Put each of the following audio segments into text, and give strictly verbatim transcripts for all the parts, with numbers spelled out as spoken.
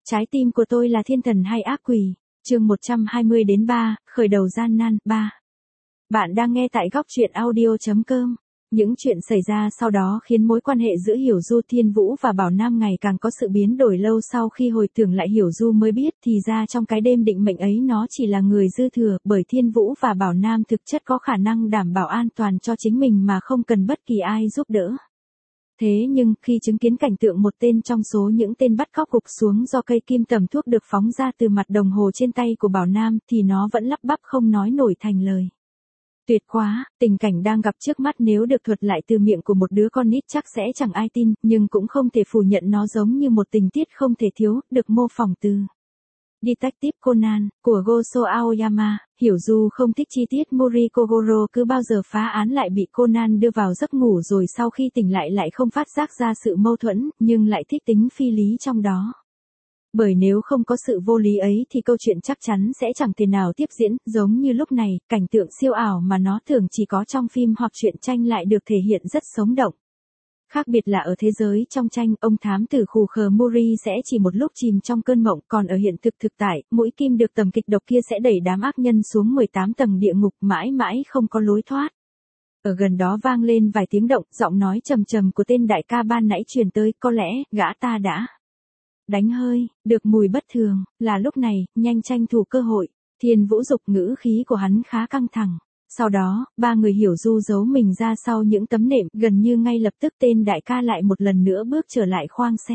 Trái tim của tôi là thiên thần hay ác quỷ? Chương một trăm hai mươi đến ba, khởi đầu gian nan, ba. Bạn đang nghe tại góc truyện audio chấm com. Những chuyện xảy ra sau đó khiến mối quan hệ giữa Hiểu Du, Thiên Vũ và Bảo Nam ngày càng có sự biến đổi. Lâu sau khi hồi tưởng lại, Hiểu Du mới biết thì ra trong cái đêm định mệnh ấy nó chỉ là người dư thừa, bởi Thiên Vũ và Bảo Nam thực chất có khả năng đảm bảo an toàn cho chính mình mà không cần bất kỳ ai giúp đỡ. Thế nhưng, khi chứng kiến cảnh tượng một tên trong số những tên bắt cóc gục xuống do cây kim tầm thuốc được phóng ra từ mặt đồng hồ trên tay của Bảo Nam, thì nó vẫn lắp bắp không nói nổi thành lời. Tuyệt quá, tình cảnh đang gặp trước mắt nếu được thuật lại từ miệng của một đứa con nít chắc sẽ chẳng ai tin, nhưng cũng không thể phủ nhận nó giống như một tình tiết không thể thiếu, được mô phỏng từ Detective Conan, của Gosho Aoyama. Hiểu Du không thích chi tiết Mori Kogoro cứ bao giờ phá án lại bị Conan đưa vào giấc ngủ rồi sau khi tỉnh lại lại không phát giác ra sự mâu thuẫn, nhưng lại thích tính phi lý trong đó. Bởi nếu không có sự vô lý ấy thì câu chuyện chắc chắn sẽ chẳng thể nào tiếp diễn, giống như lúc này, cảnh tượng siêu ảo mà nó thường chỉ có trong phim hoặc truyện tranh lại được thể hiện rất sống động. Khác biệt là ở thế giới trong tranh, ông thám tử khù khờ Mori sẽ chỉ một lúc chìm trong cơn mộng, còn ở hiện thực thực tại, mũi kim được tầm kịch độc kia sẽ đẩy đám ác nhân xuống mười tám tầng địa ngục mãi mãi không có lối thoát. Ở gần đó vang lên vài tiếng động, giọng nói trầm trầm của tên đại ca ban nãy truyền tới, có lẽ, gã ta đã đánh hơi, được mùi bất thường, là lúc này, nhanh tranh thủ cơ hội. Thiên Vũ dục ngữ khí của hắn khá căng thẳng. Sau đó, ba người Hiểu Du giấu mình ra sau những tấm nệm, gần như ngay lập tức tên đại ca lại một lần nữa bước trở lại khoang xe.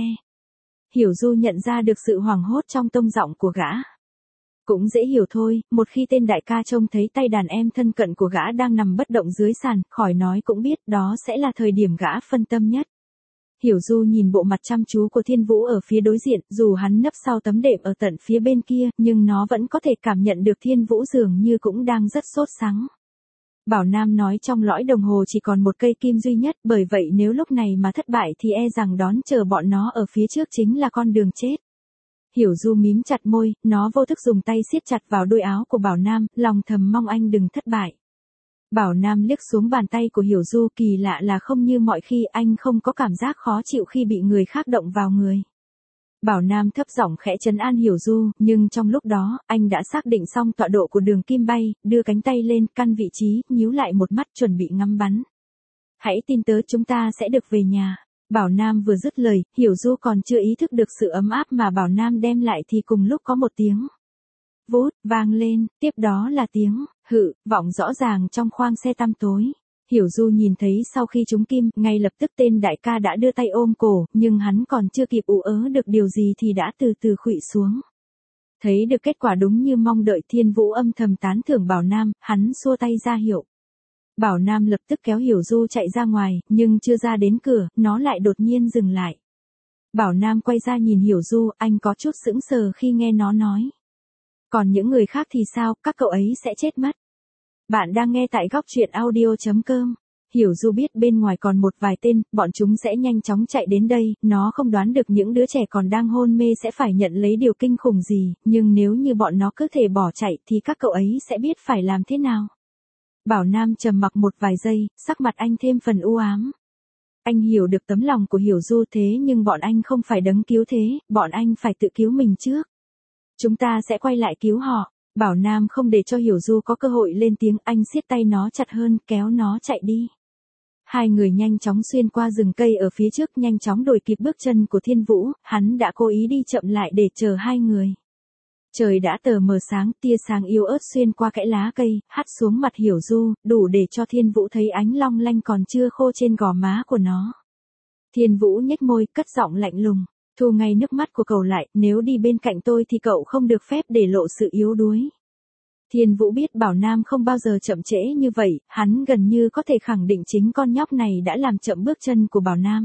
Hiểu Du nhận ra được sự hoảng hốt trong tông giọng của gã. Cũng dễ hiểu thôi, một khi tên đại ca trông thấy tay đàn em thân cận của gã đang nằm bất động dưới sàn, khỏi nói cũng biết đó sẽ là thời điểm gã phân tâm nhất. Hiểu Du nhìn bộ mặt chăm chú của Thiên Vũ ở phía đối diện, dù hắn nấp sau tấm đệm ở tận phía bên kia, nhưng nó vẫn có thể cảm nhận được Thiên Vũ dường như cũng đang rất sốt sắng. Bảo Nam nói trong lõi đồng hồ chỉ còn một cây kim duy nhất, bởi vậy nếu lúc này mà thất bại thì e rằng đón chờ bọn nó ở phía trước chính là con đường chết. Hiểu Du mím chặt môi, nó vô thức dùng tay siết chặt vào đuôi áo của Bảo Nam, lòng thầm mong anh đừng thất bại. Bảo Nam liếc xuống bàn tay của Hiểu Du, kỳ lạ là không như mọi khi anh không có cảm giác khó chịu khi bị người khác động vào người. Bảo Nam thấp giọng khẽ trấn an Hiểu Du, nhưng trong lúc đó, anh đã xác định xong tọa độ của đường kim bay, đưa cánh tay lên, căn vị trí, nhíu lại một mắt chuẩn bị ngắm bắn. Hãy tin tớ, chúng ta sẽ được về nhà. Bảo Nam vừa dứt lời, Hiểu Du còn chưa ý thức được sự ấm áp mà Bảo Nam đem lại thì cùng lúc có một tiếng vút vang lên, tiếp đó là tiếng hự vọng rõ ràng trong khoang xe tăm tối. Hiểu Du nhìn thấy sau khi trúng kim, ngay lập tức tên đại ca đã đưa tay ôm cổ, nhưng hắn còn chưa kịp ú ớ được điều gì thì đã từ từ khuỵu xuống. Thấy được kết quả đúng như mong đợi, Thiên Vũ âm thầm tán thưởng Bảo Nam, hắn xua tay ra hiệu. Bảo Nam lập tức kéo Hiểu Du chạy ra ngoài, nhưng chưa ra đến cửa, nó lại đột nhiên dừng lại. Bảo Nam quay ra nhìn Hiểu Du, anh có chút sững sờ khi nghe nó nói. Còn những người khác thì sao, các cậu ấy sẽ chết mất. Bạn đang nghe tại góc truyện audio chấm com. Hiểu Du biết bên ngoài còn một vài tên, bọn chúng sẽ nhanh chóng chạy đến đây, nó không đoán được những đứa trẻ còn đang hôn mê sẽ phải nhận lấy điều kinh khủng gì, nhưng nếu như bọn nó cứ thể bỏ chạy thì các cậu ấy sẽ biết phải làm thế nào. Bảo Nam trầm mặc một vài giây, sắc mặt anh thêm phần u ám. Anh hiểu được tấm lòng của Hiểu Du, thế nhưng bọn anh không phải đấng cứu thế, bọn anh phải tự cứu mình trước. Chúng ta sẽ quay lại cứu họ. Bảo Nam không để cho Hiểu Du có cơ hội lên tiếng, anh siết tay nó chặt hơn, kéo nó chạy đi. Hai người nhanh chóng xuyên qua rừng cây ở phía trước, nhanh chóng đuổi kịp bước chân của Thiên Vũ, hắn đã cố ý đi chậm lại để chờ hai người. Trời đã tờ mờ sáng, tia sáng yếu ớt xuyên qua kẽ lá cây, hắt xuống mặt Hiểu Du, đủ để cho Thiên Vũ thấy ánh long lanh còn chưa khô trên gò má của nó. Thiên Vũ nhếch môi, cất giọng lạnh lùng. Thu ngay nước mắt của cậu lại, nếu đi bên cạnh tôi thì cậu không được phép để lộ sự yếu đuối. Thiên Vũ biết Bảo Nam không bao giờ chậm trễ như vậy, hắn gần như có thể khẳng định chính con nhóc này đã làm chậm bước chân của Bảo Nam.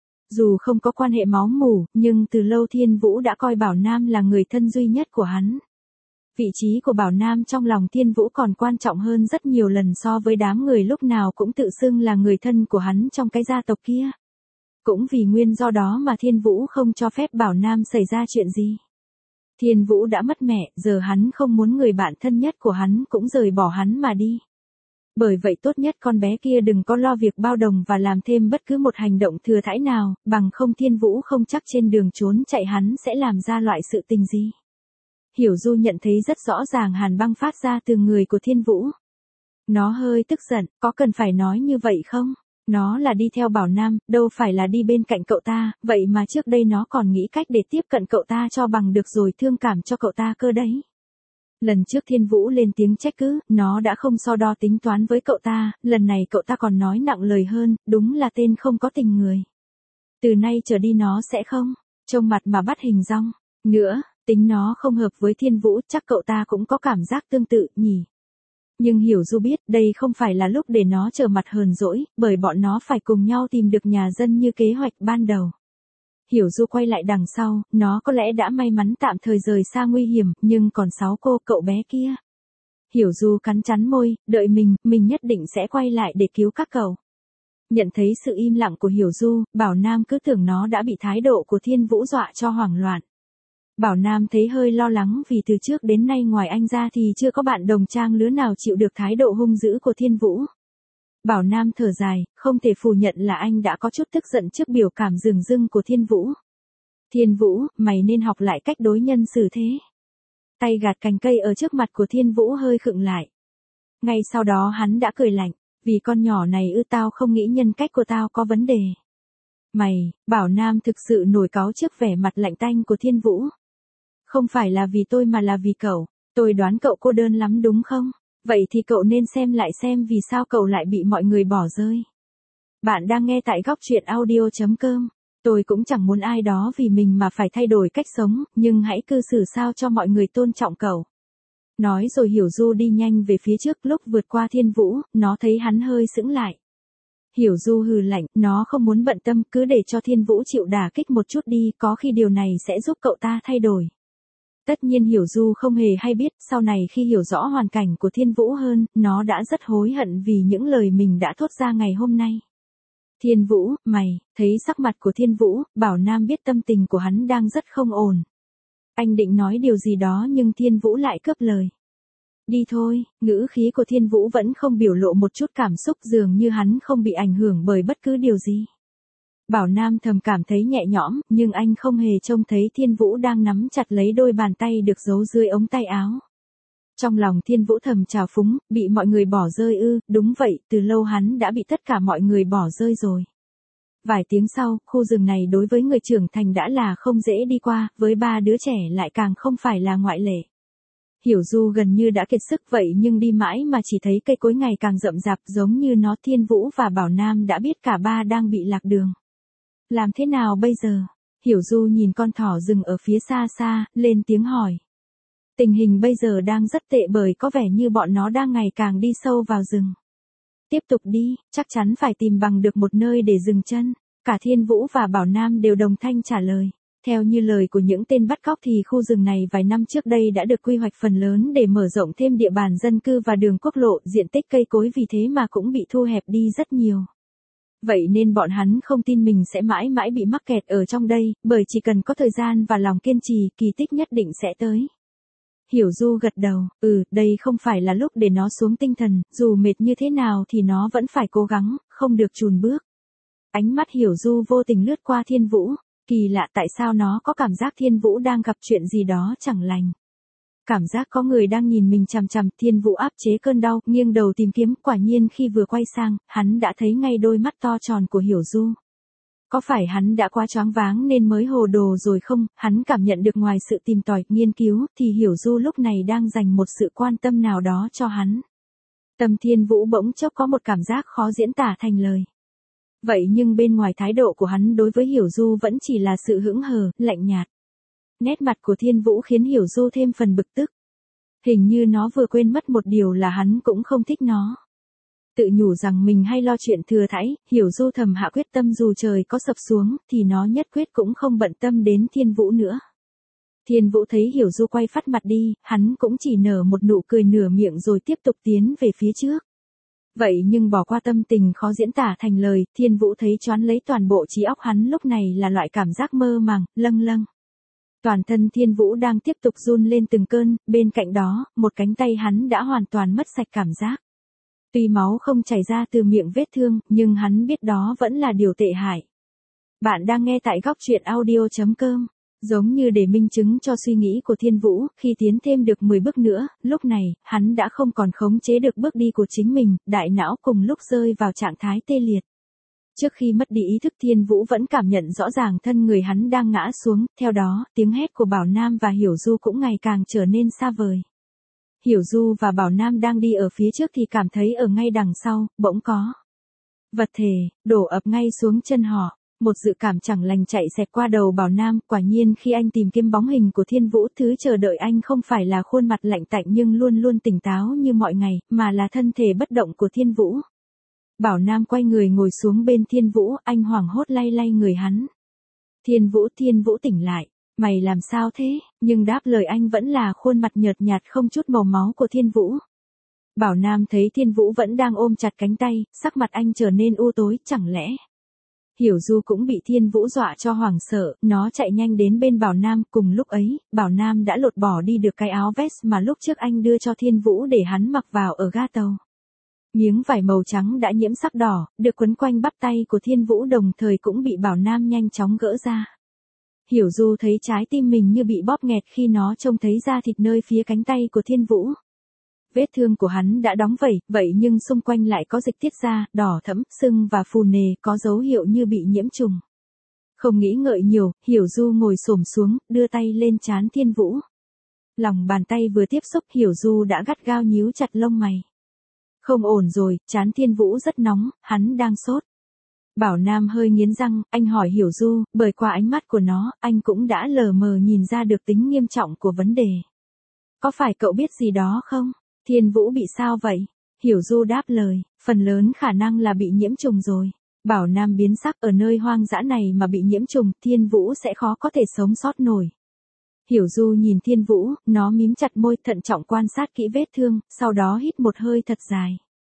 Dù không có quan hệ máu mủ, nhưng từ lâu Thiên Vũ đã coi Bảo Nam là người thân duy nhất của hắn. Vị trí của Bảo Nam trong lòng Thiên Vũ còn quan trọng hơn rất nhiều lần so với đám người lúc nào cũng tự xưng là người thân của hắn trong cái gia tộc kia. Cũng vì nguyên do đó mà Thiên Vũ không cho phép Bảo Nam xảy ra chuyện gì. Thiên Vũ đã mất mẹ, giờ hắn không muốn người bạn thân nhất của hắn cũng rời bỏ hắn mà đi. Bởi vậy tốt nhất con bé kia đừng có lo việc bao đồng và làm thêm bất cứ một hành động thừa thãi nào, bằng không Thiên Vũ không chắc trên đường trốn chạy hắn sẽ làm ra loại sự tình gì. Hiểu Du nhận thấy rất rõ ràng hàn băng phát ra từ người của Thiên Vũ. Nó hơi tức giận, có cần phải nói như vậy không? Nó là đi theo Bảo Nam, đâu phải là đi bên cạnh cậu ta, vậy mà trước đây nó còn nghĩ cách để tiếp cận cậu ta cho bằng được rồi thương cảm cho cậu ta cơ đấy. Lần trước Thiên Vũ lên tiếng trách cứ, nó đã không so đo tính toán với cậu ta, lần này cậu ta còn nói nặng lời hơn, đúng là tên không có tình người. Từ nay trở đi nó sẽ không, trông mặt mà bắt hình dong. Nữa, tính nó không hợp với Thiên Vũ, chắc cậu ta cũng có cảm giác tương tự, nhỉ. Nhưng Hiểu Du biết đây không phải là lúc để nó trở mặt hờn dỗi, bởi bọn nó phải cùng nhau tìm được nhà dân như kế hoạch ban đầu. Hiểu Du quay lại đằng sau, nó có lẽ đã may mắn tạm thời rời xa nguy hiểm, nhưng còn sáu cô cậu bé kia. Hiểu Du cắn chắn môi, đợi mình, mình nhất định sẽ quay lại để cứu các cậu. Nhận thấy sự im lặng của Hiểu Du, Bảo Nam cứ tưởng nó đã bị thái độ của Thiên Vũ dọa cho hoảng loạn. Bảo Nam thấy hơi lo lắng vì từ trước đến nay ngoài anh ra thì chưa có bạn đồng trang lứa nào chịu được thái độ hung dữ của Thiên Vũ. Bảo Nam thở dài, không thể phủ nhận là anh đã có chút tức giận trước biểu cảm dửng dưng của Thiên Vũ. Thiên Vũ, mày nên học lại cách đối nhân xử thế. Tay gạt cành cây ở trước mặt của Thiên Vũ hơi khựng lại. Ngay sau đó hắn đã cười lạnh, vì con nhỏ này ư, tao không nghĩ nhân cách của tao có vấn đề. Mày, Bảo Nam thực sự nổi cáu trước vẻ mặt lạnh tanh của Thiên Vũ. Không phải là vì tôi mà là vì cậu, tôi đoán cậu cô đơn lắm đúng không? Vậy thì cậu nên xem lại xem vì sao cậu lại bị mọi người bỏ rơi. Bạn đang nghe tại góc truyện audio chấm com. Tôi cũng chẳng muốn ai đó vì mình mà phải thay đổi cách sống, nhưng hãy cư xử sao cho mọi người tôn trọng cậu. Nói rồi Hiểu Du đi nhanh về phía trước, lúc vượt qua Thiên Vũ, nó thấy hắn hơi sững lại. Hiểu Du hừ lạnh, nó không muốn bận tâm, cứ để cho Thiên Vũ chịu đả kích một chút đi, có khi điều này sẽ giúp cậu ta thay đổi. Tất nhiên Hiểu Du không hề hay biết, sau này khi hiểu rõ hoàn cảnh của Thiên Vũ hơn, nó đã rất hối hận vì những lời mình đã thốt ra ngày hôm nay. Thiên Vũ, mày, thấy sắc mặt của Thiên Vũ, Bảo Nam biết tâm tình của hắn đang rất không ổn. Anh định nói điều gì đó nhưng Thiên Vũ lại cướp lời. Đi thôi, ngữ khí của Thiên Vũ vẫn không biểu lộ một chút cảm xúc, dường như hắn không bị ảnh hưởng bởi bất cứ điều gì. Bảo Nam thầm cảm thấy nhẹ nhõm, nhưng anh không hề trông thấy Thiên Vũ đang nắm chặt lấy đôi bàn tay được giấu dưới ống tay áo. Trong lòng Thiên Vũ thầm trào phúng, bị mọi người bỏ rơi ư, đúng vậy, từ lâu hắn đã bị tất cả mọi người bỏ rơi rồi. Vài tiếng sau, khu rừng này đối với người trưởng thành đã là không dễ đi qua, với ba đứa trẻ lại càng không phải là ngoại lệ. Hiểu Du gần như đã kiệt sức vậy nhưng đi mãi mà chỉ thấy cây cối ngày càng rậm rạp, giống như nó. Thiên Vũ và Bảo Nam đã biết cả ba đang bị lạc đường. Làm thế nào bây giờ? Hiểu Du nhìn con thỏ rừng ở phía xa xa, lên tiếng hỏi. Tình hình bây giờ đang rất tệ bởi có vẻ như bọn nó đang ngày càng đi sâu vào rừng. Tiếp tục đi, chắc chắn phải tìm bằng được một nơi để dừng chân. Cả Thiên Vũ và Bảo Nam đều đồng thanh trả lời. Theo như lời của những tên bắt cóc thì khu rừng này vài năm trước đây đã được quy hoạch phần lớn để mở rộng thêm địa bàn dân cư và đường quốc lộ, diện tích cây cối vì thế mà cũng bị thu hẹp đi rất nhiều. Vậy nên bọn hắn không tin mình sẽ mãi mãi bị mắc kẹt ở trong đây, bởi chỉ cần có thời gian và lòng kiên trì, kỳ tích nhất định sẽ tới. Hiểu Du gật đầu, ừ, đây không phải là lúc để nó xuống tinh thần, dù mệt như thế nào thì nó vẫn phải cố gắng, không được chùn bước. Ánh mắt Hiểu Du vô tình lướt qua Thiên Vũ, kỳ lạ tại sao nó có cảm giác Thiên Vũ đang gặp chuyện gì đó chẳng lành. Cảm giác có người đang nhìn mình chằm chằm, Thiên Vũ áp chế cơn đau, nghiêng đầu tìm kiếm, quả nhiên khi vừa quay sang, hắn đã thấy ngay đôi mắt to tròn của Hiểu Du. Có phải hắn đã quá choáng váng nên mới hồ đồ rồi không? Hắn cảm nhận được ngoài sự tìm tòi, nghiên cứu, thì Hiểu Du lúc này đang dành một sự quan tâm nào đó cho hắn. Tâm Thiên Vũ bỗng chốc có một cảm giác khó diễn tả thành lời. Vậy nhưng bên ngoài thái độ của hắn đối với Hiểu Du vẫn chỉ là sự hững hờ, lạnh nhạt. Nét mặt của Thiên Vũ khiến Hiểu Du thêm phần bực tức. Hình như nó vừa quên mất một điều là hắn cũng không thích nó. Tự nhủ rằng mình hay lo chuyện thừa thãi, Hiểu Du thầm hạ quyết tâm dù trời có sập xuống, thì nó nhất quyết cũng không bận tâm đến Thiên Vũ nữa. Thiên Vũ thấy Hiểu Du quay phắt mặt đi, hắn cũng chỉ nở một nụ cười nửa miệng rồi tiếp tục tiến về phía trước. Vậy nhưng bỏ qua tâm tình khó diễn tả thành lời, Thiên Vũ thấy choáng lấy toàn bộ trí óc hắn lúc này là loại cảm giác mơ màng, lâng lâng. Toàn thân Thiên Vũ đang tiếp tục run lên từng cơn, bên cạnh đó, một cánh tay hắn đã hoàn toàn mất sạch cảm giác. Tuy máu không chảy ra từ miệng vết thương, nhưng hắn biết đó vẫn là điều tệ hại. Bạn đang nghe tại góc truyện audio.com. Giống như để minh chứng cho suy nghĩ của Thiên Vũ, khi tiến thêm được mười bước nữa, lúc này, hắn đã không còn khống chế được bước đi của chính mình, đại não cùng lúc rơi vào trạng thái tê liệt. Trước khi mất đi ý thức, Thiên Vũ vẫn cảm nhận rõ ràng thân người hắn đang ngã xuống, theo đó, tiếng hét của Bảo Nam và Hiểu Du cũng ngày càng trở nên xa vời. Hiểu Du và Bảo Nam đang đi ở phía trước thì cảm thấy ở ngay đằng sau, bỗng có vật thể, đổ ập ngay xuống chân họ. Một dự cảm chẳng lành chạy xẹt qua đầu Bảo Nam, quả nhiên khi anh tìm kiếm bóng hình của Thiên Vũ, thứ chờ đợi anh không phải là khuôn mặt lạnh tạnh nhưng luôn luôn tỉnh táo như mọi ngày, mà là thân thể bất động của Thiên Vũ. Bảo Nam quay người ngồi xuống bên Thiên Vũ, anh hoảng hốt lay lay người hắn. Thiên Vũ, Thiên Vũ tỉnh lại, mày làm sao thế? Nhưng đáp lời anh vẫn là khuôn mặt nhợt nhạt không chút màu máu của Thiên Vũ. Bảo Nam thấy Thiên Vũ vẫn đang ôm chặt cánh tay, sắc mặt anh trở nên u tối, chẳng lẽ... Hiểu Du cũng bị Thiên Vũ dọa cho hoảng sợ, nó chạy nhanh đến bên Bảo Nam, cùng lúc ấy, Bảo Nam đã lột bỏ đi được cái áo vest mà lúc trước anh đưa cho Thiên Vũ để hắn mặc vào ở ga tàu. Miếng vải màu trắng đã nhiễm sắc đỏ, được quấn quanh bắp tay của Thiên Vũ đồng thời cũng bị Bảo Nam nhanh chóng gỡ ra. Hiểu Du thấy trái tim mình như bị bóp nghẹt khi nó trông thấy da thịt nơi phía cánh tay của Thiên Vũ. Vết thương của hắn đã đóng vẩy, vậy nhưng xung quanh lại có dịch tiết ra, đỏ thẫm, sưng và phù nề, có dấu hiệu như bị nhiễm trùng. Không nghĩ ngợi nhiều, Hiểu Du ngồi xổm xuống, đưa tay lên trán Thiên Vũ. Lòng bàn tay vừa tiếp xúc, Hiểu Du đã gắt gao nhíu chặt lông mày. Không ổn rồi, trán Thiên Vũ rất nóng, hắn đang sốt. Bảo Nam hơi nghiến răng, anh hỏi Hiểu Du, bởi qua ánh mắt của nó, anh cũng đã lờ mờ nhìn ra được tính nghiêm trọng của vấn đề. Có phải cậu biết gì đó không? Thiên Vũ bị sao vậy? Hiểu Du đáp lời, phần lớn khả năng là bị nhiễm trùng rồi. Bảo Nam biến sắc, ở nơi hoang dã này mà bị nhiễm trùng, Thiên Vũ sẽ khó có thể sống sót nổi. Hiểu Du nhìn Thiên Vũ, nó mím chặt môi, thận trọng quan sát kỹ vết thương, sau đó hít một hơi thật dài.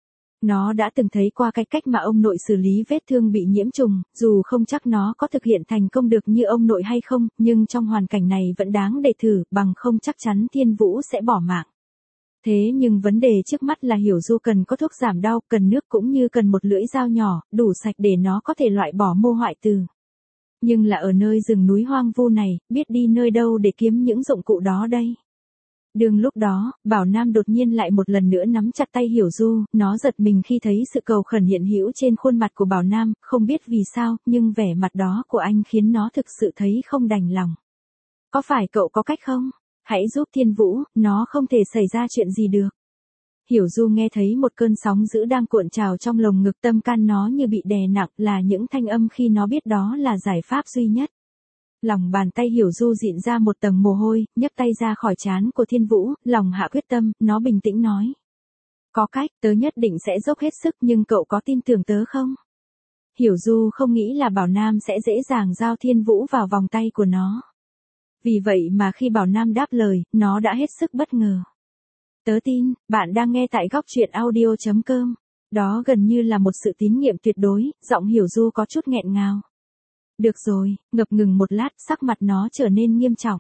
Nó đã từng thấy qua cái cách mà ông nội xử lý vết thương bị nhiễm trùng, dù không chắc nó có thực hiện thành công được như ông nội hay không, nhưng trong hoàn cảnh này vẫn đáng để thử, bằng không chắc chắn Thiên Vũ sẽ bỏ mạng. Thế nhưng vấn đề trước mắt là Hiểu Du cần có thuốc giảm đau, cần nước cũng như cần một lưỡi dao nhỏ, đủ sạch để nó có thể loại bỏ mô hoại từ. Nhưng là ở nơi rừng núi hoang vu này, biết đi nơi đâu để kiếm những dụng cụ đó đây? Đường lúc đó, Bảo Nam đột nhiên lại một lần nữa nắm chặt tay Hiểu Du, nó giật mình khi thấy sự cầu khẩn hiện hữu trên khuôn mặt của Bảo Nam, không biết vì sao, nhưng vẻ mặt đó của anh khiến nó thực sự thấy không đành lòng. Có phải cậu có cách không? Hãy giúp Thiên Vũ, nó không thể xảy ra chuyện gì được. Hiểu Du nghe thấy một cơn sóng dữ đang cuộn trào trong lồng ngực, tâm can nó như bị đè nặng, là những thanh âm khi nó biết đó là giải pháp duy nhất. Lòng bàn tay Hiểu Du dịn ra một tầng mồ hôi, nhấc tay ra khỏi trán của Thiên Vũ, lòng hạ quyết tâm, nó bình tĩnh nói. Có cách, tớ nhất định sẽ dốc hết sức, nhưng cậu có tin tưởng tớ không? Hiểu Du không nghĩ là Bảo Nam sẽ dễ dàng giao Thiên Vũ vào vòng tay của nó. Vì vậy mà khi Bảo Nam đáp lời, nó đã hết sức bất ngờ. Tớ tin, bạn đang nghe tại góc truyện audio.com. Đó gần như là một sự tín nhiệm tuyệt đối, giọng Hiểu Du có chút nghẹn ngào. Được rồi, ngập ngừng một lát, sắc mặt nó trở nên nghiêm trọng.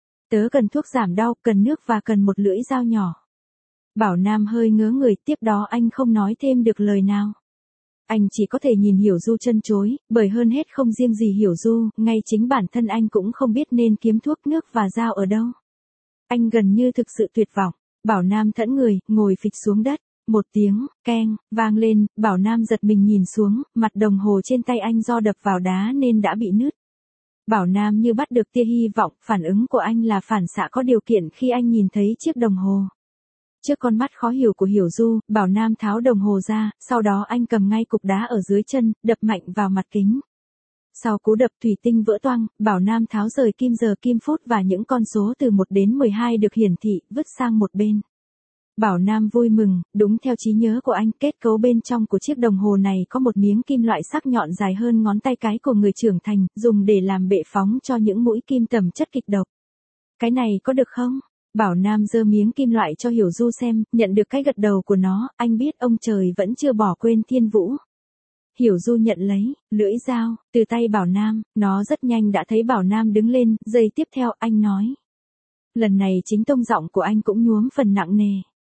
Tớ cần thuốc giảm đau, cần nước và cần một lưỡi dao nhỏ. Bảo Nam hơi ngớ người, tiếp đó anh không nói thêm được lời nào. Anh chỉ có thể nhìn Hiểu Du chân chối, bởi hơn hết không riêng gì Hiểu Du, ngay chính bản thân anh cũng không biết nên kiếm thuốc, nước và dao ở đâu. Anh gần như thực sự tuyệt vọng. Bảo Nam thẫn người, ngồi phịch xuống đất. Một tiếng, keng, vang lên, Bảo Nam giật mình nhìn xuống, mặt đồng hồ trên tay anh do đập vào đá nên đã bị nứt. Bảo Nam như bắt được tia hy vọng, phản ứng của anh là phản xạ có điều kiện khi anh nhìn thấy chiếc đồng hồ. Trước con mắt khó hiểu của Hiểu Du, Bảo Nam tháo đồng hồ ra, sau đó anh cầm ngay cục đá ở dưới chân, đập mạnh vào mặt kính. Sau cú đập thủy tinh vỡ toang, Bảo Nam tháo rời kim giờ kim phút và những con số từ một đến mười hai được hiển thị, vứt sang một bên. Bảo Nam vui mừng, đúng theo trí nhớ của anh, kết cấu bên trong của chiếc đồng hồ này có một miếng kim loại sắc nhọn dài hơn ngón tay cái của người trưởng thành, dùng để làm bệ phóng cho những mũi kim tầm chất kịch độc. Cái này có được không? Bảo Nam giơ miếng kim loại cho Hiểu Du xem, nhận được cái gật đầu của nó, anh biết ông trời vẫn chưa bỏ quên Thiên Vũ. Hiểu Du nhận lấy, lưỡi dao, từ tay Bảo Nam, nó rất nhanh đã thấy Bảo Nam đứng lên, giây tiếp theo anh nói. Lần này chính tông giọng của anh cũng nhuốm phần nặng nề.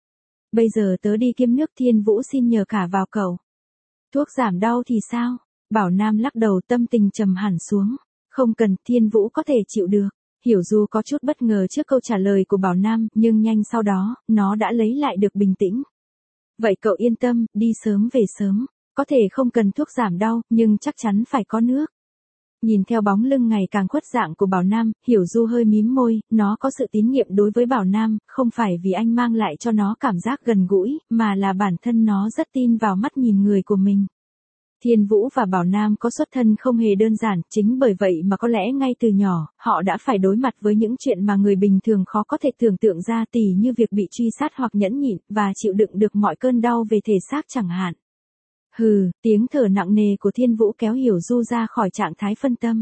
Bây giờ tớ đi kiếm nước, Thiên Vũ xin nhờ cả vào cậu. Thuốc giảm đau thì sao? Bảo Nam lắc đầu, tâm tình trầm hẳn xuống. Không cần, Thiên Vũ có thể chịu được. Hiểu Du có chút bất ngờ trước câu trả lời của Bảo Nam, nhưng nhanh sau đó, nó đã lấy lại được bình tĩnh. Vậy cậu yên tâm, đi sớm về sớm. Có thể không cần thuốc giảm đau, nhưng chắc chắn phải có nước. Nhìn theo bóng lưng ngày càng khuất dạng của Bảo Nam, Hiểu Du hơi mím môi, nó có sự tín nhiệm đối với Bảo Nam, không phải vì anh mang lại cho nó cảm giác gần gũi, mà là bản thân nó rất tin vào mắt nhìn người của mình. Thiên Vũ và Bảo Nam có xuất thân không hề đơn giản, chính bởi vậy mà có lẽ ngay từ nhỏ, họ đã phải đối mặt với những chuyện mà người bình thường khó có thể tưởng tượng ra, tỉ như việc bị truy sát hoặc nhẫn nhịn, và chịu đựng được mọi cơn đau về thể xác chẳng hạn. Hừ, tiếng thở nặng nề của Thiên Vũ kéo Hiểu Du ra khỏi trạng thái phân tâm.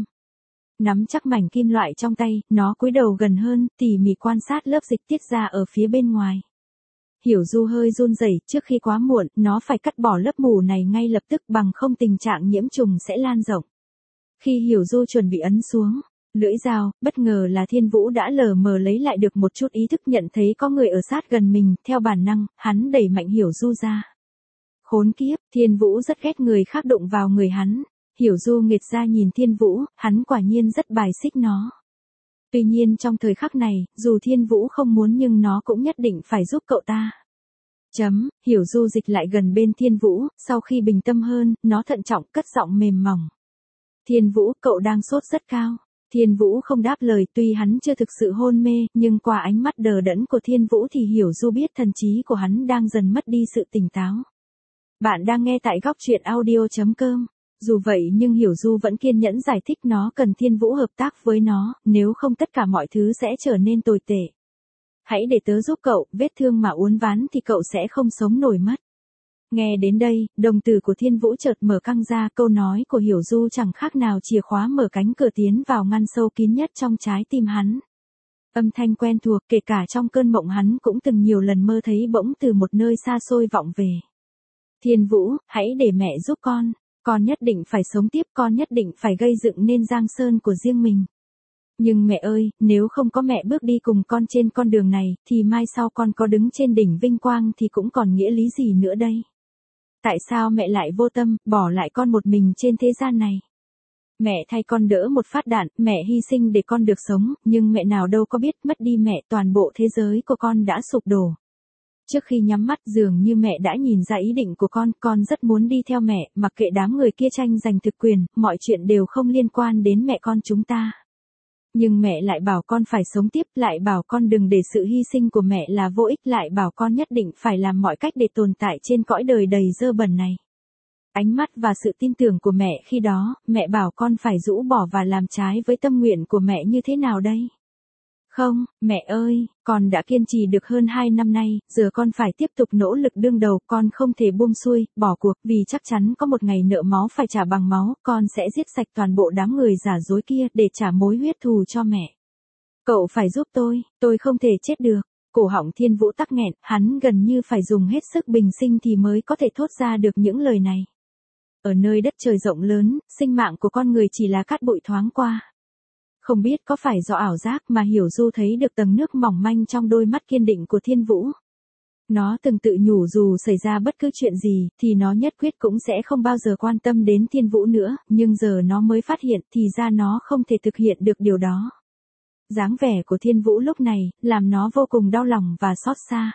Nắm chắc mảnh kim loại trong tay, nó cúi đầu gần hơn, tỉ mỉ quan sát lớp dịch tiết ra ở phía bên ngoài. Hiểu Du hơi run rẩy, trước khi quá muộn, nó phải cắt bỏ lớp mủ này ngay lập tức, bằng không tình trạng nhiễm trùng sẽ lan rộng. Khi Hiểu Du chuẩn bị ấn xuống lưỡi dao, bất ngờ là Thiên Vũ đã lờ mờ lấy lại được một chút ý thức, nhận thấy có người ở sát gần mình, theo bản năng, hắn đẩy mạnh Hiểu Du ra. Khốn kiếp, Thiên Vũ rất ghét người khác đụng vào người hắn. Hiểu Du nghệt ra nhìn Thiên Vũ, hắn quả nhiên rất bài xích nó. Tuy nhiên trong thời khắc này, dù Thiên Vũ không muốn nhưng nó cũng nhất định phải giúp cậu ta. Chấm, Hiểu Du dịch lại gần bên Thiên Vũ, sau khi bình tâm hơn, nó thận trọng cất giọng mềm mỏng. Thiên Vũ, cậu đang sốt rất cao. Thiên Vũ không đáp lời, tuy hắn chưa thực sự hôn mê, nhưng qua ánh mắt đờ đẫn của Thiên Vũ thì Hiểu Du biết thần trí của hắn đang dần mất đi sự tỉnh táo. Bạn đang nghe tại góc truyện audio chấm com. Dù vậy nhưng Hiểu Du vẫn kiên nhẫn giải thích nó cần Thiên Vũ hợp tác với nó, nếu không tất cả mọi thứ sẽ trở nên tồi tệ. Hãy để tớ giúp cậu, vết thương mà uốn ván thì cậu sẽ không sống nổi mất. Nghe đến đây, đồng tử của Thiên Vũ chợt mở căng ra, câu nói của Hiểu Du chẳng khác nào chìa khóa mở cánh cửa tiến vào ngăn sâu kín nhất trong trái tim hắn. Âm thanh quen thuộc, kể cả trong cơn mộng hắn cũng từng nhiều lần mơ thấy, bỗng từ một nơi xa xôi vọng về. Thiên Vũ, hãy để mẹ giúp con. Con nhất định phải sống tiếp, con nhất định phải gây dựng nên giang sơn của riêng mình. Nhưng mẹ ơi, nếu không có mẹ bước đi cùng con trên con đường này, thì mai sau con có đứng trên đỉnh vinh quang thì cũng còn nghĩa lý gì nữa đây? Tại sao mẹ lại vô tâm, bỏ lại con một mình trên thế gian này? Mẹ thay con đỡ một phát đạn, mẹ hy sinh để con được sống, nhưng mẹ nào đâu có biết, mất đi mẹ toàn bộ thế giới của con đã sụp đổ. Trước khi nhắm mắt dường như mẹ đã nhìn ra ý định của con, con rất muốn đi theo mẹ, mặc kệ đám người kia tranh giành thực quyền, mọi chuyện đều không liên quan đến mẹ con chúng ta. Nhưng mẹ lại bảo con phải sống tiếp, lại bảo con đừng để sự hy sinh của mẹ là vô ích, lại bảo con nhất định phải làm mọi cách để tồn tại trên cõi đời đầy dơ bẩn này. Ánh mắt và sự tin tưởng của mẹ khi đó, mẹ bảo con phải rũ bỏ và làm trái với tâm nguyện của mẹ như thế nào đây? Không, mẹ ơi, con đã kiên trì được hơn hai năm nay, giờ con phải tiếp tục nỗ lực đương đầu, con không thể buông xuôi, bỏ cuộc, vì chắc chắn có một ngày nợ máu phải trả bằng máu, con sẽ giết sạch toàn bộ đám người giả dối kia để trả mối huyết thù cho mẹ. Cậu phải giúp tôi, tôi không thể chết được. Cổ họng Thiên Vũ tắc nghẹn, hắn gần như phải dùng hết sức bình sinh thì mới có thể thốt ra được những lời này. Ở nơi đất trời rộng lớn, sinh mạng của con người chỉ là cát bụi thoáng qua. Không biết có phải do ảo giác mà Hiểu Du thấy được tầng nước mỏng manh trong đôi mắt kiên định của Thiên Vũ. Nó từng tự nhủ dù xảy ra bất cứ chuyện gì, thì nó nhất quyết cũng sẽ không bao giờ quan tâm đến Thiên Vũ nữa, nhưng giờ nó mới phát hiện thì ra nó không thể thực hiện được điều đó. Dáng vẻ của Thiên Vũ lúc này, làm nó vô cùng đau lòng và xót xa.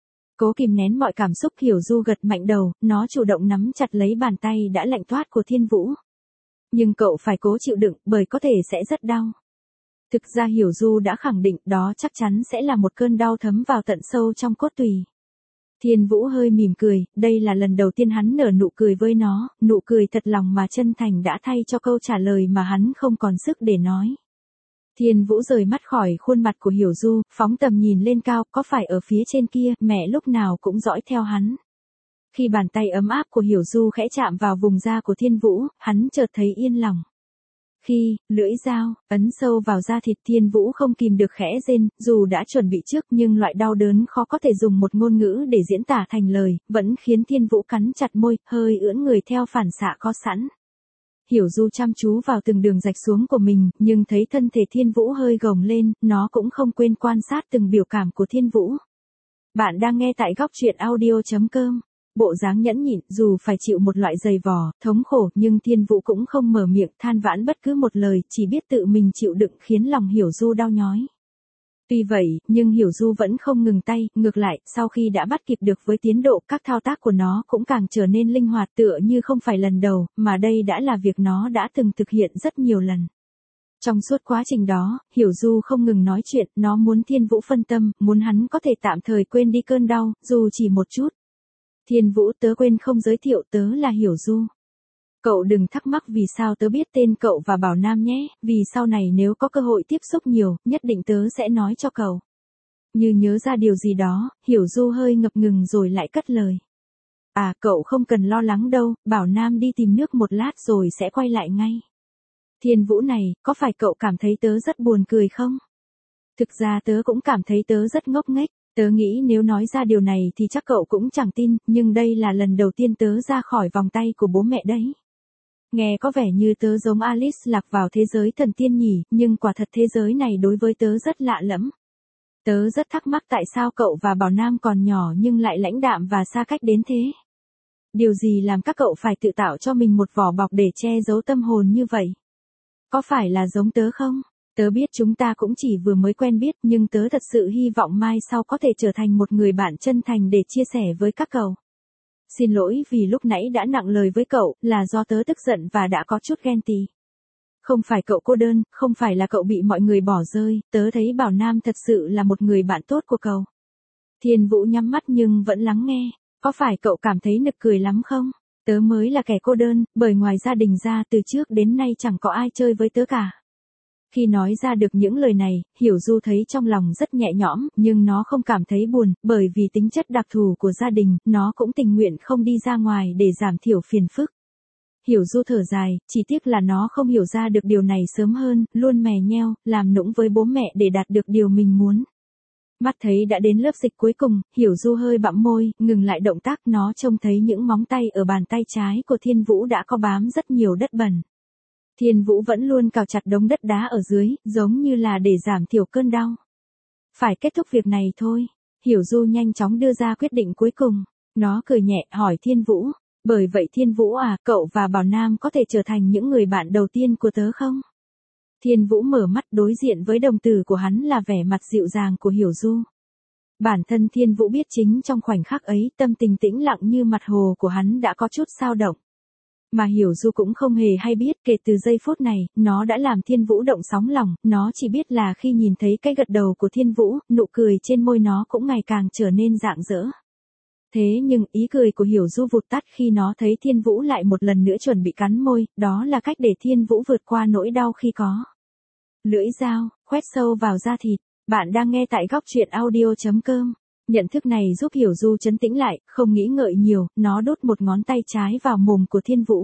Cố kìm nén mọi cảm xúc, Hiểu Du gật mạnh đầu, nó chủ động nắm chặt lấy bàn tay đã lạnh toát của Thiên Vũ. Nhưng cậu phải cố chịu đựng, bởi có thể sẽ rất đau. Thực ra Hiểu Du đã khẳng định đó chắc chắn sẽ là một cơn đau thấm vào tận sâu trong cốt tủy. Thiên Vũ hơi mỉm cười, đây là lần đầu tiên hắn nở nụ cười với nó, nụ cười thật lòng mà chân thành đã thay cho câu trả lời mà hắn không còn sức để nói. Thiên Vũ rời mắt khỏi khuôn mặt của Hiểu Du, phóng tầm nhìn lên cao, có phải ở phía trên kia, mẹ lúc nào cũng dõi theo hắn. Khi bàn tay ấm áp của Hiểu Du khẽ chạm vào vùng da của Thiên Vũ, hắn chợt thấy yên lòng. Khi, lưỡi dao, ấn sâu vào da thịt, Thiên Vũ không kìm được khẽ rên, dù đã chuẩn bị trước nhưng loại đau đớn khó có thể dùng một ngôn ngữ để diễn tả thành lời, vẫn khiến Thiên Vũ cắn chặt môi, hơi ưỡn người theo phản xạ có sẵn. Hiểu Du chăm chú vào từng đường rạch xuống của mình, nhưng thấy thân thể Thiên Vũ hơi gồng lên, nó cũng không quên quan sát từng biểu cảm của Thiên Vũ. Bạn đang nghe tại góc truyện audio chấm com. Bộ dáng nhẫn nhịn, dù phải chịu một loại dày vò, thống khổ, nhưng Thiên Vũ cũng không mở miệng than vãn bất cứ một lời, chỉ biết tự mình chịu đựng khiến lòng Hiểu Du đau nhói. Tuy vậy, nhưng Hiểu Du vẫn không ngừng tay, ngược lại, sau khi đã bắt kịp được với tiến độ, các thao tác của nó cũng càng trở nên linh hoạt, tựa như không phải lần đầu, mà đây đã là việc nó đã từng thực hiện rất nhiều lần. Trong suốt quá trình đó, Hiểu Du không ngừng nói chuyện, nó muốn Thiên Vũ phân tâm, muốn hắn có thể tạm thời quên đi cơn đau, dù chỉ một chút. Thiên Vũ, tớ quên không giới thiệu, tớ là Hiểu Du. Cậu đừng thắc mắc vì sao tớ biết tên cậu và Bảo Nam nhé, vì sau này nếu có cơ hội tiếp xúc nhiều, nhất định tớ sẽ nói cho cậu. Như nhớ ra điều gì đó, Hiểu Du hơi ngập ngừng rồi lại cất lời. À, cậu không cần lo lắng đâu, Bảo Nam đi tìm nước một lát rồi sẽ quay lại ngay. Thiên Vũ này, có phải cậu cảm thấy tớ rất buồn cười không? Thực ra tớ cũng cảm thấy tớ rất ngốc nghếch, tớ nghĩ nếu nói ra điều này thì chắc cậu cũng chẳng tin, nhưng đây là lần đầu tiên tớ ra khỏi vòng tay của bố mẹ đấy. Nghe có vẻ như tớ giống Alice lạc vào thế giới thần tiên nhỉ, nhưng quả thật thế giới này đối với tớ rất lạ lẫm. Tớ rất thắc mắc tại sao cậu và Bảo Nam còn nhỏ nhưng lại lãnh đạm và xa cách đến thế. Điều gì làm các cậu phải tự tạo cho mình một vỏ bọc để che giấu tâm hồn như vậy? Có phải là giống tớ không? Tớ biết chúng ta cũng chỉ vừa mới quen biết, nhưng tớ thật sự hy vọng mai sau có thể trở thành một người bạn chân thành để chia sẻ với các cậu. Xin lỗi vì lúc nãy đã nặng lời với cậu, là do tớ tức giận và đã có chút ghen tị. Không phải cậu cô đơn, không phải là cậu bị mọi người bỏ rơi, tớ thấy Bảo Nam thật sự là một người bạn tốt của cậu. Thiên Vũ nhắm mắt nhưng vẫn lắng nghe. Có phải cậu cảm thấy nực cười lắm không? Tớ mới là kẻ cô đơn, bởi ngoài gia đình ra từ trước đến nay chẳng có ai chơi với tớ cả. Khi nói ra được những lời này, Hiểu Du thấy trong lòng rất nhẹ nhõm, nhưng nó không cảm thấy buồn, bởi vì tính chất đặc thù của gia đình, nó cũng tình nguyện không đi ra ngoài để giảm thiểu phiền phức. Hiểu Du thở dài, chỉ tiếc là nó không hiểu ra được điều này sớm hơn, luôn mè nheo, làm nũng với bố mẹ để đạt được điều mình muốn. Mắt thấy đã đến lớp dịch cuối cùng, Hiểu Du hơi bặm môi, ngừng lại động tác, nó trông thấy những móng tay ở bàn tay trái của Thiên Vũ đã có bám rất nhiều đất bẩn. Thiên Vũ vẫn luôn cào chặt đống đất đá ở dưới, giống như là để giảm thiểu cơn đau. Phải kết thúc việc này thôi. Hiểu Du nhanh chóng đưa ra quyết định cuối cùng. Nó cười nhẹ hỏi Thiên Vũ. Bởi vậy Thiên Vũ à, cậu và Bảo Nam có thể trở thành những người bạn đầu tiên của tớ không? Thiên Vũ mở mắt, đối diện với đồng tử của hắn là vẻ mặt dịu dàng của Hiểu Du. Bản thân Thiên Vũ biết chính trong khoảnh khắc ấy, tâm tình tĩnh lặng như mặt hồ của hắn đã có chút xao động. Mà Hiểu Du cũng không hề hay biết, kể từ giây phút này, nó đã làm Thiên Vũ động sóng lòng, nó chỉ biết là khi nhìn thấy cái gật đầu của Thiên Vũ, nụ cười trên môi nó cũng ngày càng trở nên rạng rỡ. Thế nhưng ý cười của Hiểu Du vụt tắt khi nó thấy Thiên Vũ lại một lần nữa chuẩn bị cắn môi, đó là cách để Thiên Vũ vượt qua nỗi đau khi có lưỡi dao khoét sâu vào da thịt. Bạn đang nghe tại góc truyện audio chấm com. Nhận thức này giúp Hiểu Du trấn tĩnh lại, không nghĩ ngợi nhiều, nó đút một ngón tay trái vào mồm của Thiên Vũ.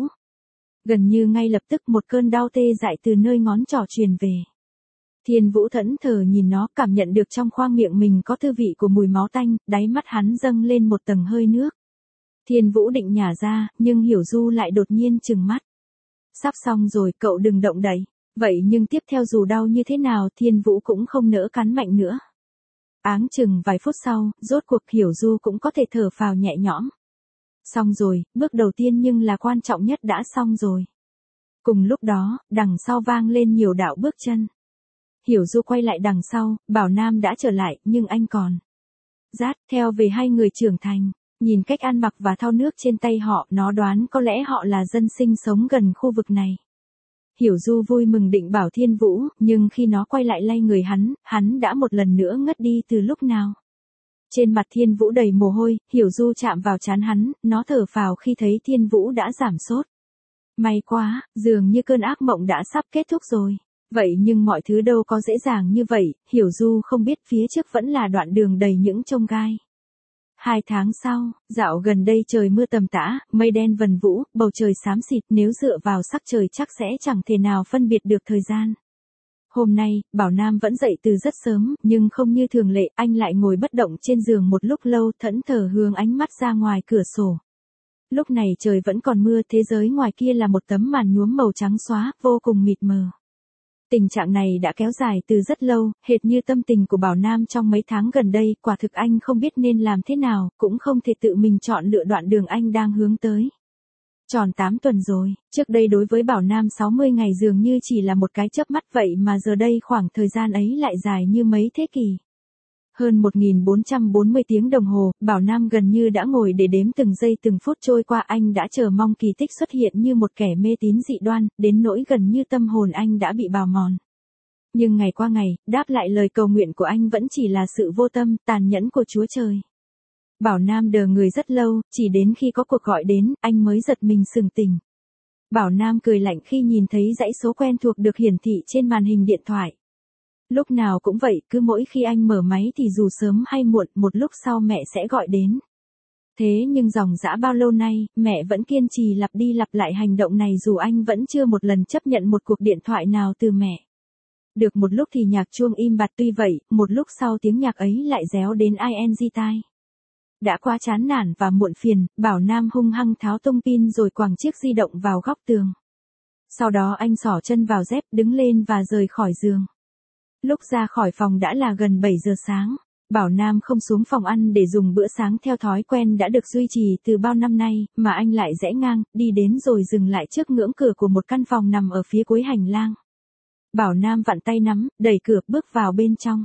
Gần như ngay lập tức một cơn đau tê dại từ nơi ngón trỏ truyền về. Thiên Vũ thẫn thờ nhìn nó, cảm nhận được trong khoang miệng mình có thư vị của mùi máu tanh, đáy mắt hắn dâng lên một tầng hơi nước. Thiên Vũ định nhả ra, nhưng Hiểu Du lại đột nhiên trừng mắt. Sắp xong rồi, cậu đừng động đậy. Vậy nhưng tiếp theo dù đau như thế nào, Thiên Vũ cũng không nỡ cắn mạnh nữa. Áng chừng vài phút sau, rốt cuộc Hiểu Du cũng có thể thở phào nhẹ nhõm. Xong rồi, bước đầu tiên nhưng là quan trọng nhất đã xong rồi. Cùng lúc đó, đằng sau vang lên nhiều đạo bước chân. Hiểu Du quay lại đằng sau, Bảo Nam đã trở lại, nhưng anh còn dắt theo về hai người trưởng thành. Nhìn cách ăn mặc và thao nước trên tay họ, nó đoán có lẽ họ là dân sinh sống gần khu vực này. Hiểu Du vui mừng định bảo Thiên Vũ, nhưng khi nó quay lại lay người hắn, hắn đã một lần nữa ngất đi từ lúc nào. Trên mặt Thiên Vũ đầy mồ hôi, Hiểu Du chạm vào trán hắn, nó thở phào khi thấy Thiên Vũ đã giảm sốt. May quá, dường như cơn ác mộng đã sắp kết thúc rồi. Vậy nhưng mọi thứ đâu có dễ dàng như vậy, Hiểu Du không biết phía trước vẫn là đoạn đường đầy những chông gai. Hai tháng sau, dạo gần đây trời mưa tầm tã, mây đen vần vũ, bầu trời xám xịt, nếu dựa vào sắc trời chắc sẽ chẳng thể nào phân biệt được thời gian. Hôm nay, Bảo Nam vẫn dậy từ rất sớm, nhưng không như thường lệ, anh lại ngồi bất động trên giường một lúc lâu, thẫn thờ hướng ánh mắt ra ngoài cửa sổ. Lúc này trời vẫn còn mưa, thế giới ngoài kia là một tấm màn nhuốm màu trắng xóa, vô cùng mịt mờ. Tình trạng này đã kéo dài từ rất lâu, hệt như tâm tình của Bảo Nam trong mấy tháng gần đây, quả thực anh không biết nên làm thế nào, cũng không thể tự mình chọn lựa đoạn đường anh đang hướng tới. Tròn tám tuần rồi, trước đây đối với Bảo Nam sáu mươi ngày dường như chỉ là một cái chớp mắt vậy mà giờ đây khoảng thời gian ấy lại dài như mấy thế kỷ. Hơn một nghìn bốn trăm bốn mươi tiếng đồng hồ, Bảo Nam gần như đã ngồi để đếm từng giây từng phút trôi qua, anh đã chờ mong kỳ tích xuất hiện như một kẻ mê tín dị đoan, đến nỗi gần như tâm hồn anh đã bị bào mòn. Nhưng ngày qua ngày, đáp lại lời cầu nguyện của anh vẫn chỉ là sự vô tâm, tàn nhẫn của Chúa Trời. Bảo Nam đờ người rất lâu, chỉ đến khi có cuộc gọi đến, anh mới giật mình sừng tỉnh. Bảo Nam cười lạnh khi nhìn thấy dãy số quen thuộc được hiển thị trên màn hình điện thoại. Lúc nào cũng vậy, cứ mỗi khi anh mở máy thì dù sớm hay muộn, một lúc sau mẹ sẽ gọi đến. Thế nhưng dòng dã bao lâu nay, mẹ vẫn kiên trì lặp đi lặp lại hành động này dù anh vẫn chưa một lần chấp nhận một cuộc điện thoại nào từ mẹ. Được một lúc thì nhạc chuông im bặt, tuy vậy, một lúc sau tiếng nhạc ấy lại réo đến ing tai. Đã quá chán nản và muộn phiền, Bảo Nam hung hăng tháo tung pin rồi quẳng chiếc di động vào góc tường. Sau đó anh xỏ chân vào dép, đứng lên và rời khỏi giường. Lúc ra khỏi phòng đã là gần bảy giờ sáng. Bảo Nam không xuống phòng ăn để dùng bữa sáng theo thói quen đã được duy trì từ bao năm nay, mà anh lại rẽ ngang, đi đến rồi dừng lại trước ngưỡng cửa của một căn phòng nằm ở phía cuối hành lang. Bảo Nam vặn tay nắm, đẩy cửa, bước vào bên trong.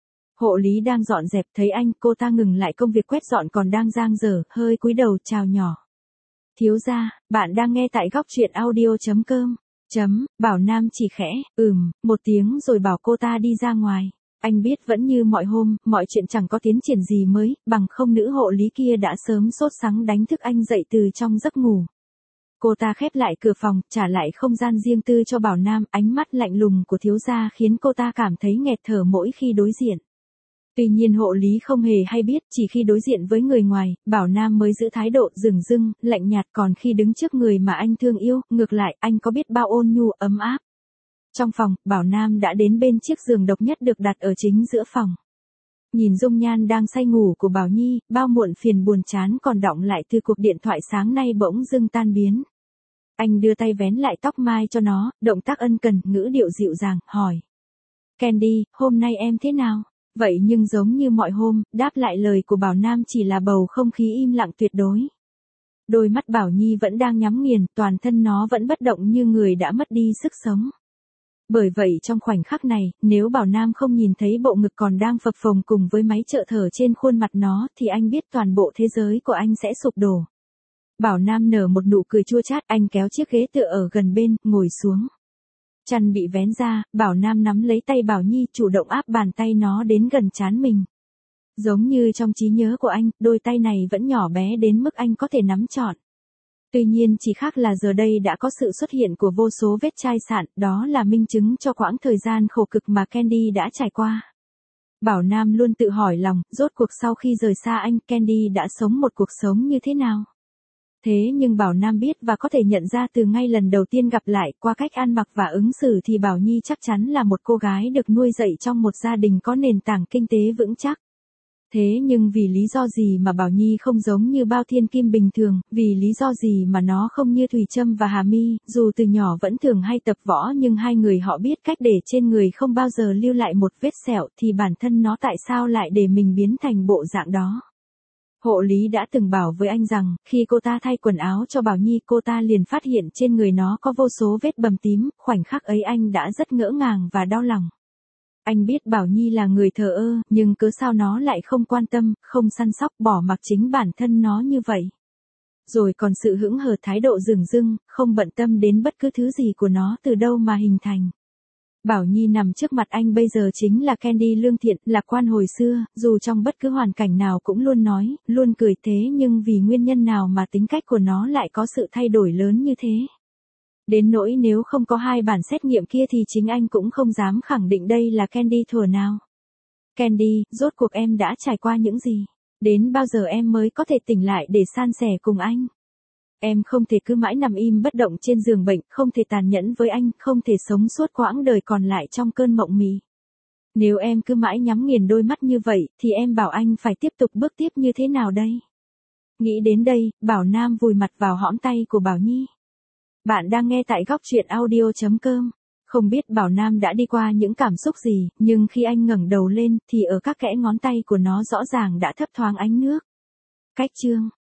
Hộ lý đang dọn dẹp thấy anh, cô ta ngừng lại công việc quét dọn còn đang dang dở, hơi cúi đầu chào nhỏ. Thiếu gia, bạn đang nghe tại góc truyện audio chấm com. Chấm, Bảo Nam chỉ khẽ, ừm, một tiếng rồi bảo cô ta đi ra ngoài. Anh biết vẫn như mọi hôm, mọi chuyện chẳng có tiến triển gì mới, bằng không nữ hộ lý kia đã sớm sốt sắng đánh thức anh dậy từ trong giấc ngủ. Cô ta khép lại cửa phòng, trả lại không gian riêng tư cho Bảo Nam, ánh mắt lạnh lùng của thiếu gia khiến cô ta cảm thấy nghẹt thở mỗi khi đối diện. Tuy nhiên hộ lý không hề hay biết, chỉ khi đối diện với người ngoài, Bảo Nam mới giữ thái độ dửng dưng, lạnh nhạt, còn khi đứng trước người mà anh thương yêu, ngược lại, anh có biết bao ôn nhu, ấm áp. Trong phòng, Bảo Nam đã đến bên chiếc giường độc nhất được đặt ở chính giữa phòng. Nhìn dung nhan đang say ngủ của Bảo Nhi, bao muộn phiền buồn chán còn đọng lại từ cuộc điện thoại sáng nay bỗng dưng tan biến. Anh đưa tay vén lại tóc mai cho nó, động tác ân cần, ngữ điệu dịu dàng, hỏi. Candy, hôm nay em thế nào? Vậy nhưng giống như mọi hôm, đáp lại lời của Bảo Nam chỉ là bầu không khí im lặng tuyệt đối. Đôi mắt Bảo Nhi vẫn đang nhắm nghiền, toàn thân nó vẫn bất động như người đã mất đi sức sống. Bởi vậy trong khoảnh khắc này, nếu Bảo Nam không nhìn thấy bộ ngực còn đang phập phồng cùng với máy trợ thở trên khuôn mặt nó thì anh biết toàn bộ thế giới của anh sẽ sụp đổ. Bảo Nam nở một nụ cười chua chát, anh kéo chiếc ghế tựa ở gần bên, ngồi xuống. Chăn bị vén ra, Bảo Nam nắm lấy tay Bảo Nhi, chủ động áp bàn tay nó đến gần trán mình. Giống như trong trí nhớ của anh, đôi tay này vẫn nhỏ bé đến mức anh có thể nắm trọn. Tuy nhiên chỉ khác là giờ đây đã có sự xuất hiện của vô số vết chai sạn, đó là minh chứng cho quãng thời gian khổ cực mà Candy đã trải qua. Bảo Nam luôn tự hỏi lòng, rốt cuộc sau khi rời xa anh, Candy đã sống một cuộc sống như thế nào? Thế nhưng Bảo Nam biết và có thể nhận ra từ ngay lần đầu tiên gặp lại, qua cách ăn mặc và ứng xử thì Bảo Nhi chắc chắn là một cô gái được nuôi dạy trong một gia đình có nền tảng kinh tế vững chắc. Thế nhưng vì lý do gì mà Bảo Nhi không giống như bao thiên kim bình thường, vì lý do gì mà nó không như Thùy Trâm và Hà My, dù từ nhỏ vẫn thường hay tập võ nhưng hai người họ biết cách để trên người không bao giờ lưu lại một vết sẹo thì bản thân nó tại sao lại để mình biến thành bộ dạng đó. Hộ lý đã từng bảo với anh rằng, khi cô ta thay quần áo cho Bảo Nhi cô ta liền phát hiện trên người nó có vô số vết bầm tím, khoảnh khắc ấy anh đã rất ngỡ ngàng và đau lòng. Anh biết Bảo Nhi là người thờ ơ, nhưng cớ sao nó lại không quan tâm, không săn sóc, bỏ mặc chính bản thân nó như vậy. Rồi còn sự hững hờ, thái độ dửng dưng, không bận tâm đến bất cứ thứ gì của nó từ đâu mà hình thành. Bảo Nhi nằm trước mặt anh bây giờ chính là Candy lương thiện, lạc quan hồi xưa, dù trong bất cứ hoàn cảnh nào cũng luôn nói, luôn cười, thế nhưng vì nguyên nhân nào mà tính cách của nó lại có sự thay đổi lớn như thế. Đến nỗi nếu không có hai bản xét nghiệm kia thì chính anh cũng không dám khẳng định đây là Candy thuở nào. Candy, rốt cuộc em đã trải qua những gì? Đến bao giờ em mới có thể tỉnh lại để san sẻ cùng anh? Em không thể cứ mãi nằm im bất động trên giường bệnh, không thể tàn nhẫn với anh, không thể sống suốt quãng đời còn lại trong cơn mộng mị. Nếu em cứ mãi nhắm nghiền đôi mắt như vậy, thì em bảo anh phải tiếp tục bước tiếp như thế nào đây? Nghĩ đến đây, Bảo Nam vùi mặt vào hõm tay của Bảo Nhi. Bạn đang nghe tại góc truyện audio chấm com. Không biết Bảo Nam đã đi qua những cảm xúc gì, nhưng khi anh ngẩng đầu lên, thì ở các kẽ ngón tay của nó rõ ràng đã thấp thoáng ánh nước. Cách chương